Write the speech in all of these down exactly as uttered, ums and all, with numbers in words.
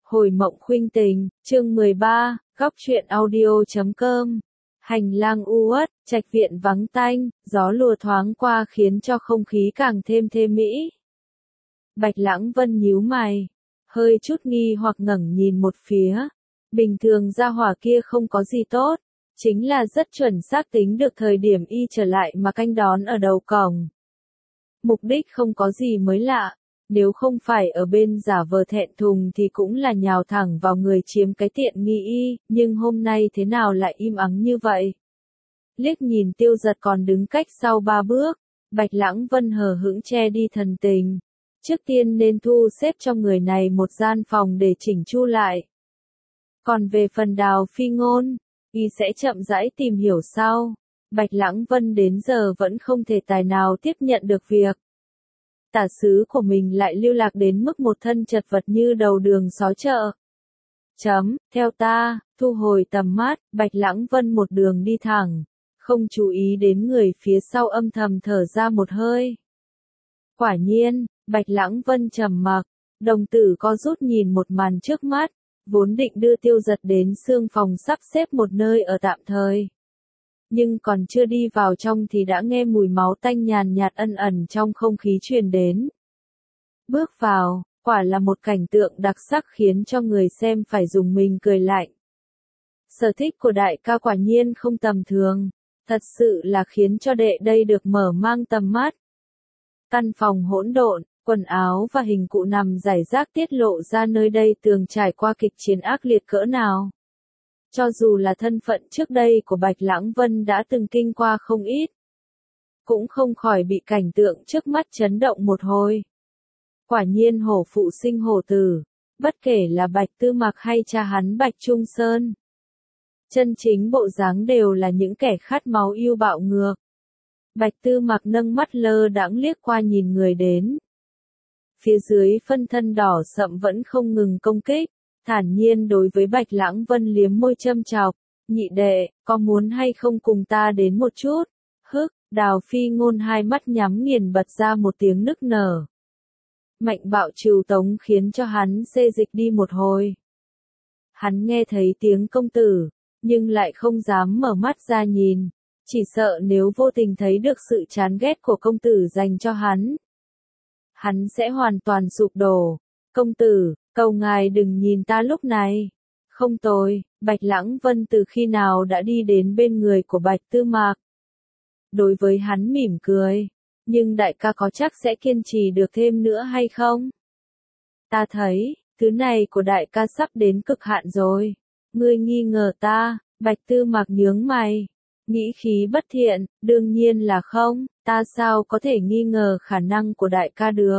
Hồi mộng khuynh tình, chương mười ba, góc truyện audio chấm com. Hành lang u uất, trạch viện vắng tanh, gió lùa thoáng qua khiến cho không khí càng thêm thê mỹ. Bạch Lãng Vân nhíu mày, hơi chút nghi hoặc ngẩng nhìn một phía. Bình thường gia hỏa kia không có gì tốt, chính là rất chuẩn xác tính được thời điểm y trở lại mà canh đón ở đầu cổng. Mục đích không có gì mới lạ. Nếu không phải ở bên giả vờ thẹn thùng thì cũng là nhào thẳng vào người chiếm cái tiện nghi y, nhưng hôm nay thế nào lại im ắng như vậy? Liếc nhìn Tiêu Giật còn đứng cách sau ba bước, Bạch Lãng Vân hờ hững che đi thần tình. Trước tiên nên thu xếp cho người này một gian phòng để chỉnh chu lại. Còn về phần Đào Phi Ngôn, y sẽ chậm rãi tìm hiểu sau. Bạch Lãng Vân đến giờ vẫn không thể tài nào tiếp nhận được việc tả sứ của mình lại lưu lạc đến mức một thân chật vật như đầu đường xó chợ. Chấm, theo ta, thu hồi tầm mắt, Bạch Lãng Vân một đường đi thẳng, không chú ý đến người phía sau âm thầm thở ra một hơi. Quả nhiên, Bạch Lãng Vân trầm mặc, đồng tử co rút nhìn một màn trước mắt, vốn định đưa Tiêu Giật đến xương phòng sắp xếp một nơi ở tạm thời. Nhưng còn chưa đi vào trong thì đã nghe mùi máu tanh nhàn nhạt ân ẩn trong không khí truyền đến. Bước vào, quả là một cảnh tượng đặc sắc khiến cho người xem phải dùng mình cười lạnh. Sở thích của đại ca quả nhiên không tầm thường, thật sự là khiến cho đệ đây được mở mang tầm mắt. Căn phòng hỗn độn, quần áo và hình cụ nằm rải rác tiết lộ ra nơi đây tường trải qua kịch chiến ác liệt cỡ nào. Cho dù là thân phận trước đây của Bạch Lãng Vân đã từng kinh qua không ít, cũng không khỏi bị cảnh tượng trước mắt chấn động một hồi. Quả nhiên hổ phụ sinh hổ tử, bất kể là Bạch Tư Mặc hay cha hắn Bạch Trung Sơn. Chân chính bộ dáng đều là những kẻ khát máu yêu bạo ngược. Bạch Tư Mặc nâng mắt lơ đãng liếc qua nhìn người đến. Phía dưới phân thân đỏ sậm vẫn không ngừng công kích. Thản nhiên đối với Bạch Lãng Vân liếm môi châm chọc, nhị đệ, có muốn hay không cùng ta đến một chút? Hức, Đào Phi Ngôn hai mắt nhắm nghiền bật ra một tiếng nức nở. Mạnh bạo trừu tống khiến cho hắn xê dịch đi một hồi. Hắn nghe thấy tiếng công tử, nhưng lại không dám mở mắt ra nhìn, chỉ sợ nếu vô tình thấy được sự chán ghét của công tử dành cho hắn. Hắn sẽ hoàn toàn sụp đổ. Công tử, cầu ngài đừng nhìn ta lúc này. Không tồi, Bạch Lãng Vân từ khi nào đã đi đến bên người của Bạch Tư Mạc. Đối với hắn mỉm cười, nhưng đại ca có chắc sẽ kiên trì được thêm nữa hay không? Ta thấy, thứ này của đại ca sắp đến cực hạn rồi. Ngươi nghi ngờ ta, Bạch Tư Mạc nhướng mày. Nghĩ khí bất thiện, đương nhiên là không, ta sao có thể nghi ngờ khả năng của đại ca được.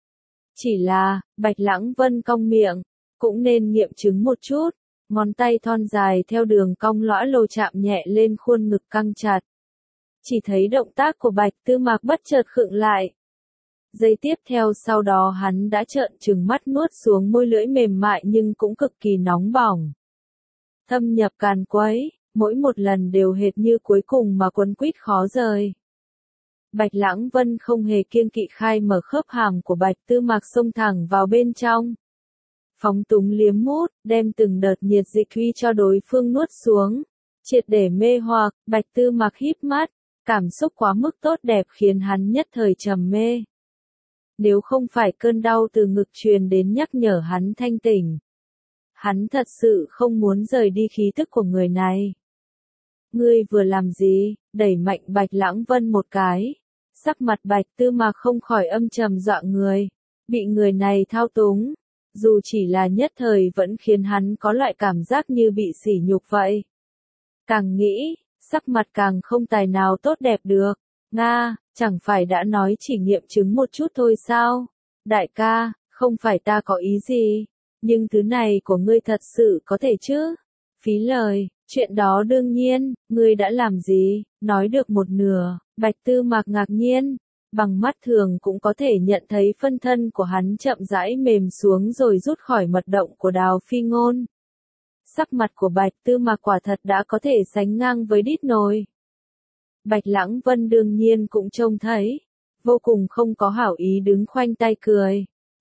Chỉ là, Bạch Lãng Vân cong miệng, cũng nên nghiệm chứng một chút, ngón tay thon dài theo đường cong lõa lồ chạm nhẹ lên khuôn ngực căng chặt. Chỉ thấy động tác của Bạch Tư Mạc bất chợt khựng lại. Giây tiếp theo sau đó hắn đã trợn trừng mắt nuốt xuống môi lưỡi mềm mại nhưng cũng cực kỳ nóng bỏng. Thâm nhập càn quấy, mỗi một lần đều hệt như cuối cùng mà quấn quýt khó rời. Bạch Lãng Vân không hề kiêng kỵ khai mở khớp hàm của Bạch Tư Mạc xông thẳng vào bên trong. Phóng túng liếm mút, đem từng đợt nhiệt dịch huy cho đối phương nuốt xuống. Triệt để mê hoặc, Bạch Tư Mạc híp mắt, cảm xúc quá mức tốt đẹp khiến hắn nhất thời trầm mê. Nếu không phải cơn đau từ ngực truyền đến nhắc nhở hắn thanh tỉnh, hắn thật sự không muốn rời đi khí tức của người này. Ngươi vừa làm gì? Đẩy mạnh Bạch Lãng Vân một cái. Sắc mặt Bạch Tư Mạc không khỏi âm trầm dọa người. Bị người này thao túng, dù chỉ là nhất thời vẫn khiến hắn có loại cảm giác như bị sỉ nhục vậy. Càng nghĩ, sắc mặt càng không tài nào tốt đẹp được. Nga, chẳng phải đã nói chỉ nghiệm chứng một chút thôi sao? Đại ca, không phải ta có ý gì, nhưng thứ này của ngươi thật sự có thể chứ? Phí lời. Chuyện đó đương nhiên, ngươi đã làm gì? Nói được một nửa, Bạch Tư Mạc ngạc nhiên, bằng mắt thường cũng có thể nhận thấy phân thân của hắn chậm rãi mềm xuống rồi rút khỏi mật động của Đào Phi Ngôn. Sắc mặt của Bạch Tư Mạc quả thật đã có thể sánh ngang với đít nồi. Bạch Lãng Vân đương nhiên cũng trông thấy, vô cùng không có hảo ý đứng khoanh tay cười.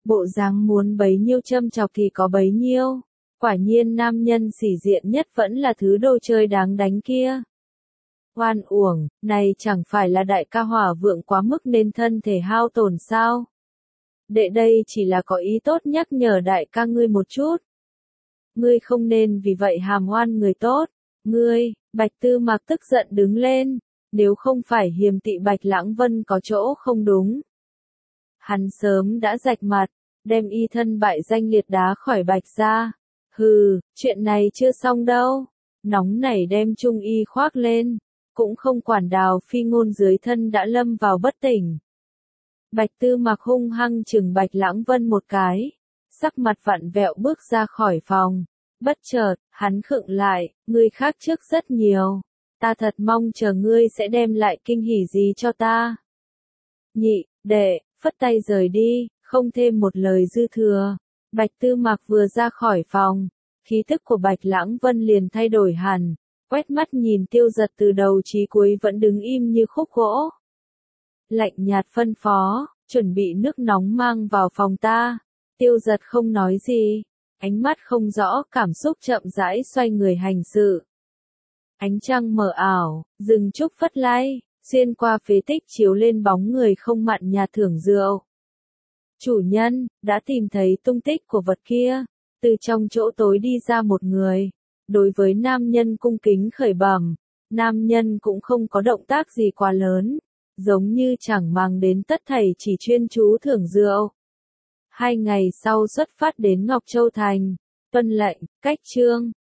Bộ dáng muốn bấy nhiêu châm chọc thì có bấy nhiêu. Quả nhiên nam nhân sĩ diện nhất vẫn là thứ đồ chơi đáng đánh kia. Oan uổng, này chẳng phải là đại ca hỏa vượng quá mức nên thân thể hao tổn sao? Đệ đây chỉ là có ý tốt nhắc nhở đại ca ngươi một chút. Ngươi không nên vì vậy hàm oan người tốt. Ngươi, Bạch Tư Mạc tức giận đứng lên, nếu không phải hiềm tị Bạch Lãng Vân có chỗ không đúng. Hắn sớm đã rạch mặt, đem y thân bại danh liệt đá khỏi Bạch ra. Hừ, chuyện này chưa xong đâu. Nóng nảy đem trung y khoác lên, cũng không quản Đào Phi Ngôn dưới thân đã lâm vào bất tỉnh. Bạch Tư Mạc hung hăng chừng Bạch Lãng Vân một cái, sắc mặt vặn vẹo bước ra khỏi phòng. Bất chợt, hắn khựng lại, ngươi khác trước rất nhiều. Ta thật mong chờ ngươi sẽ đem lại kinh hỉ gì cho ta. Nhị, đệ, phất tay rời đi, không thêm một lời dư thừa. Bạch Tư Mạc vừa ra khỏi phòng, khí thức của Bạch Lãng Vân liền thay đổi hẳn, quét mắt nhìn Tiêu Giật từ đầu chí cuối vẫn đứng im như khúc gỗ. Lạnh nhạt phân phó, chuẩn bị nước nóng mang vào phòng ta. Tiêu Giật không nói gì, ánh mắt không rõ cảm xúc chậm rãi xoay người hành sự. Ánh trăng mờ ảo, rừng trúc phất lay, xuyên qua phế tích chiếu lên bóng người không mặn nhà thưởng rượu. Chủ nhân, đã tìm thấy tung tích của vật kia. Từ trong chỗ tối đi ra một người. Đối với nam nhân cung kính khởi bẩm, nam nhân cũng không có động tác gì quá lớn, giống như chẳng mang đến tất thảy chỉ chuyên chú thưởng rượu. Hai ngày sau xuất phát đến Ngọc Châu Thành, tuân lệnh, cách chương.